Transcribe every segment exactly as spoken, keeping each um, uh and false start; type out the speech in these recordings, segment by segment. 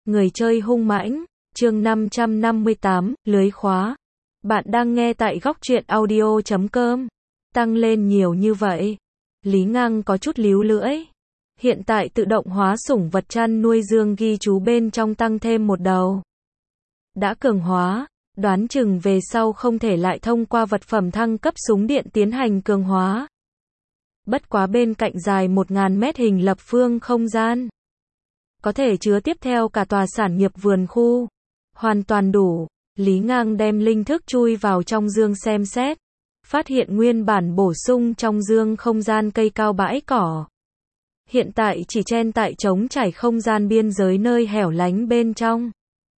Người chơi hung mãnh, chương năm trăm năm mươi tám, lưới khóa. Bạn đang nghe tại góc truyện audio chấm com. Tăng lên nhiều như vậy. Lý Ngang có chút líu lưỡi. Hiện tại tự động hóa sủng vật chăn nuôi Dương ghi chú bên trong tăng thêm một đầu. Đã cường hóa, đoán chừng về sau không thể lại thông qua vật phẩm thăng cấp súng điện tiến hành cường hóa. Bất quá bên cạnh dài một nghìn mét hình lập phương không gian. Có thể chứa tiếp theo cả tòa sản nghiệp vườn khu. Hoàn toàn đủ. Lý Ngang đem linh thức chui vào trong dương xem xét. Phát hiện nguyên bản bổ sung trong dương không gian cây cao bãi cỏ. Hiện tại chỉ chen tại trống trải không gian biên giới nơi hẻo lánh bên trong.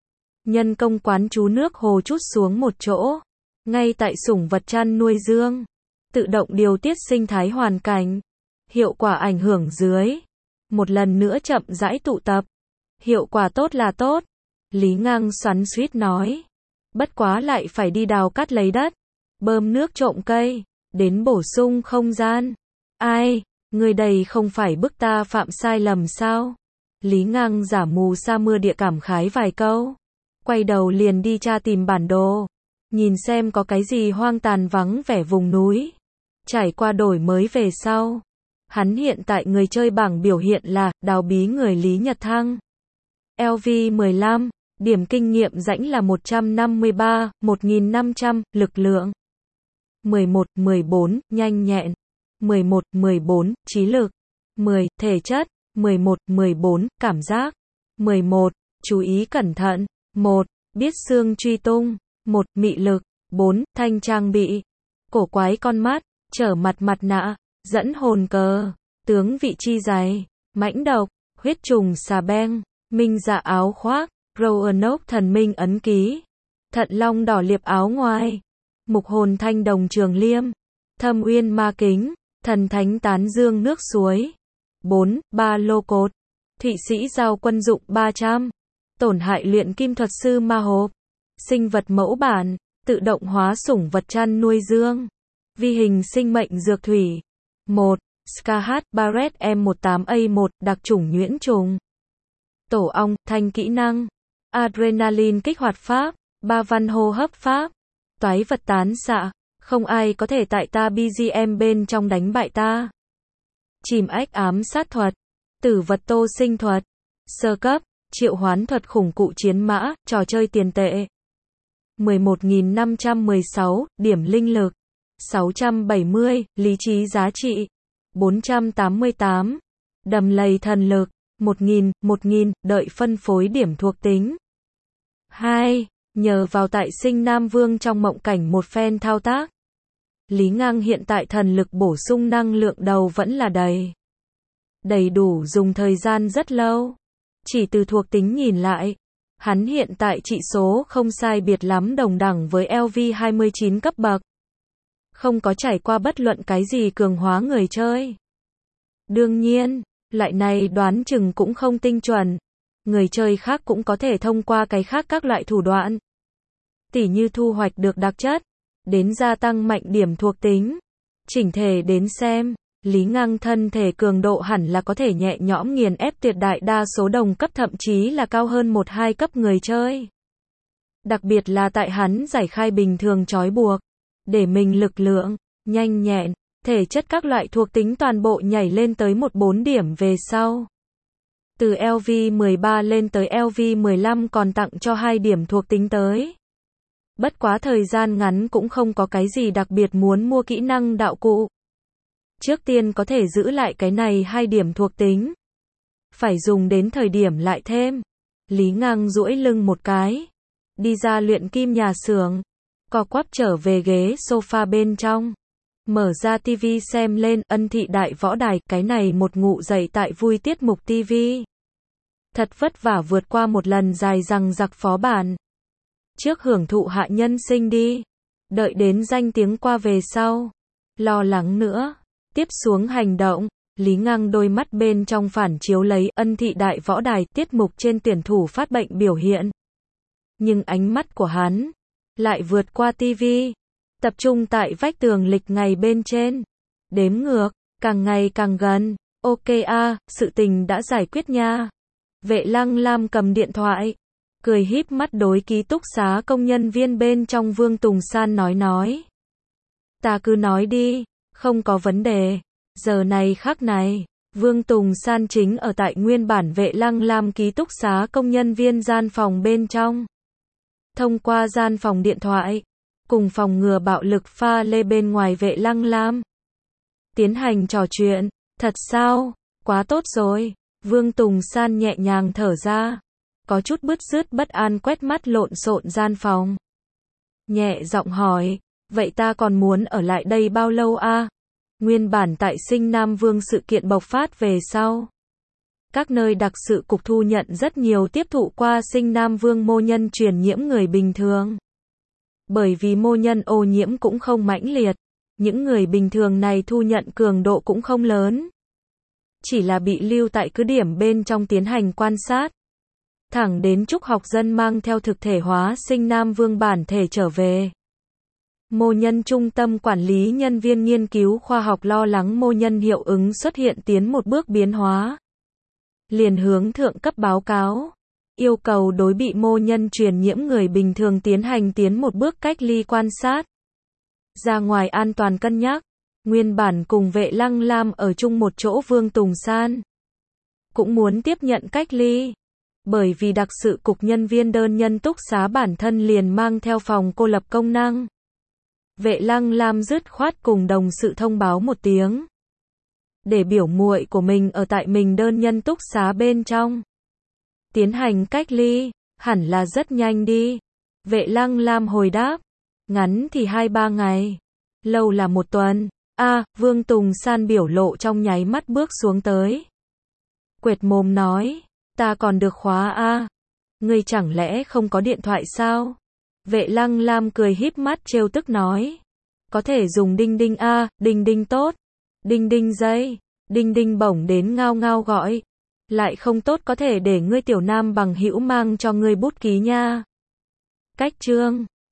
Nhân công quán chú nước hồ chút xuống một chỗ. Ngay tại sủng vật chăn nuôi dương. Tự động điều tiết sinh thái hoàn cảnh. Hiệu quả ảnh hưởng dưới. Một lần nữa chậm rãi tụ tập. Hiệu quả tốt là tốt. Lý Ngang xoắn xuýt nói. Bất quá lại phải đi đào cát lấy đất. Bơm nước trộm cây. Đến bổ sung không gian. Ai, người đây không phải bức ta phạm sai lầm sao? Lý Ngang giả mù sa mưa địa cảm khái vài câu. Quay đầu liền đi tra tìm bản đồ. Nhìn xem có cái gì hoang tàn vắng vẻ vùng núi. Trải qua đổi mới về sau. Hắn hiện tại người chơi bảng biểu hiện là đào bí người Lý Nhật Thăng. L V mười lăm, điểm kinh nghiệm rãnh là một trăm năm mươi ba, một nghìn năm trăm, lực lượng. mười một, mười bốn, nhanh nhẹn. mười một, mười bốn, trí lực. mười, thể chất. mười một, mười bốn, cảm giác. mười một, chú ý cẩn thận. một, biết xương truy tung. một, mị lực. bốn, thanh trang bị. Cổ quái con mắt, trở mặt mặt nạ, dẫn hồn cờ, tướng vị chi dày, mãnh độc, huyết trùng xà beng, minh dạ áo khoác, Roanoke thần minh ấn ký, thận long đỏ liệp áo ngoài, mục hồn thanh đồng trường liêm, thâm uyên ma kính, thần thánh tán dương nước suối. bốn, ba lô cột, thị sĩ giao quân dụng ba trăm, tổn hại luyện kim thuật sư ma hộp, sinh vật mẫu bản, tự động hóa sủng vật chăn nuôi dương, vi hình sinh mệnh dược thủy. một. Skahat Barrett M mười tám A một, đặc chủng nhuyễn trùng. Tổ ong, thanh kỹ năng. Adrenaline kích hoạt pháp, ba văn hô hấp pháp. Toái vật tán xạ, không ai có thể tại ta B G M bên trong đánh bại ta. Chìm ách ám sát thuật, tử vật tô sinh thuật. Sơ cấp, triệu hoán thuật khủng cụ chiến mã, trò chơi tiền tệ. mười một nghìn năm trăm mười sáu, điểm linh lực. sáu trăm bảy mươi, lý trí giá trị. bốn trăm tám mươi tám, đầm lầy thần lực. một nghìn, một nghìn, đợi phân phối điểm thuộc tính. hai. Nhờ vào tại sinh Nam Vương trong mộng cảnh một phen thao tác. Lý Ngang hiện tại thần lực bổ sung năng lượng đầu vẫn là đầy. Đầy đủ dùng thời gian rất lâu. Chỉ từ thuộc tính nhìn lại. Hắn hiện tại trị số không sai biệt lắm đồng đẳng với L V hai mươi chín cấp bậc. Không có trải qua bất luận cái gì cường hóa người chơi. Đương nhiên, loại này đoán chừng cũng không tinh chuẩn. Người chơi khác cũng có thể thông qua cái khác các loại thủ đoạn. Tỉ như thu hoạch được đặc chất, đến gia tăng mạnh điểm thuộc tính. Chỉnh thể đến xem, Lý Ngang thân thể cường độ hẳn là có thể nhẹ nhõm nghiền ép tuyệt đại đa số đồng cấp thậm chí là cao hơn một hai cấp người chơi. Đặc biệt là tại hắn giải khai bình thường trói buộc. Để mình lực lượng, nhanh nhẹn, thể chất các loại thuộc tính toàn bộ nhảy lên tới một bốn điểm về sau. Từ L V mười ba lên tới L V mười lăm còn tặng cho hai điểm thuộc tính tới. Bất quá thời gian ngắn cũng không có cái gì đặc biệt muốn mua kỹ năng đạo cụ. Trước tiên có thể giữ lại cái này hai điểm thuộc tính. Phải dùng đến thời điểm lại thêm. Lý Ngang duỗi lưng một cái. Đi ra luyện kim nhà xưởng. Co quắp trở về ghế sofa bên trong. Mở ra tivi xem lên Ân Thị Đại Võ Đài. Cái này một ngụ dậy tại vui tiết mục tivi. Thật vất vả vượt qua một lần dài dằng dặc phó bản. Trước hưởng thụ hạ nhân sinh đi. Đợi đến danh tiếng qua về sau. Lo lắng nữa. Tiếp xuống hành động. Lý Ngang đôi mắt bên trong phản chiếu lấy Ân Thị Đại Võ Đài tiết mục trên tuyển thủ phát bệnh biểu hiện. Nhưng ánh mắt của hắn lại vượt qua tivi. Tập trung tại vách tường lịch ngày bên trên. Đếm ngược, càng ngày càng gần. Ok a, à, sự tình đã giải quyết nha. Vệ Lăng Lam cầm điện thoại, cười híp mắt đối ký túc xá công nhân viên bên trong Vương Tùng San nói nói. Ta cứ nói đi, không có vấn đề. Giờ này khắc này, Vương Tùng San chính ở tại nguyên bản Vệ Lăng Lam ký túc xá công nhân viên gian phòng bên trong. Thông qua gian phòng điện thoại, cùng phòng ngừa bạo lực pha lê bên ngoài Vệ Lăng Lam. Tiến hành trò chuyện, thật sao? Quá tốt rồi. Vương Tùng San nhẹ nhàng thở ra, có chút bứt rứt bất an quét mắt lộn xộn gian phòng. Nhẹ giọng hỏi, vậy ta còn muốn ở lại đây bao lâu a? Nguyên bản tại Sinh Nam Vương sự kiện bộc phát về sau, các nơi đặc sự cục thu nhận rất nhiều tiếp thụ qua Sinh Nam Vương mô nhân truyền nhiễm người bình thường. Bởi vì mô nhân ô nhiễm cũng không mãnh liệt, những người bình thường này thu nhận cường độ cũng không lớn. Chỉ là bị lưu tại cứ điểm bên trong tiến hành quan sát. Thẳng đến Trúc Học Dân mang theo thực thể hóa Sinh Nam Vương bản thể trở về. Mô nhân trung tâm quản lý nhân viên nghiên cứu khoa học lo lắng mô nhân hiệu ứng xuất hiện tiến một bước biến hóa. Liền hướng thượng cấp báo cáo, yêu cầu đối bị mô nhân truyền nhiễm người bình thường tiến hành tiến một bước cách ly quan sát. Ra ngoài an toàn cân nhắc, nguyên bản cùng Vệ Lăng Lam ở chung một chỗ Vương Tùng San cũng muốn tiếp nhận cách ly. Bởi vì đặc sự cục nhân viên đơn nhân túc xá bản thân liền mang theo phòng cô lập công năng. Vệ Lăng Lam dứt khoát cùng đồng sự thông báo một tiếng, để biểu muội của mình ở tại mình đơn nhân túc xá bên trong tiến hành cách ly, hẳn là rất nhanh đi. Vệ Lăng Lam hồi đáp, ngắn thì hai ba ngày, lâu là một tuần. A, à, Vương Tùng San biểu lộ trong nháy mắt bước xuống tới. Quệt mồm nói, ta còn được khóa a, à? Ngươi chẳng lẽ không có điện thoại sao? Vệ Lăng Lam cười híp mắt trêu tức nói, có thể dùng đinh đinh a, à, đinh đinh tốt. Đinh đinh dây, đinh đinh bổng đến ngao ngao gọi. Lại không tốt có thể để ngươi tiểu nam bằng hữu mang cho ngươi bút ký nha. Cách chương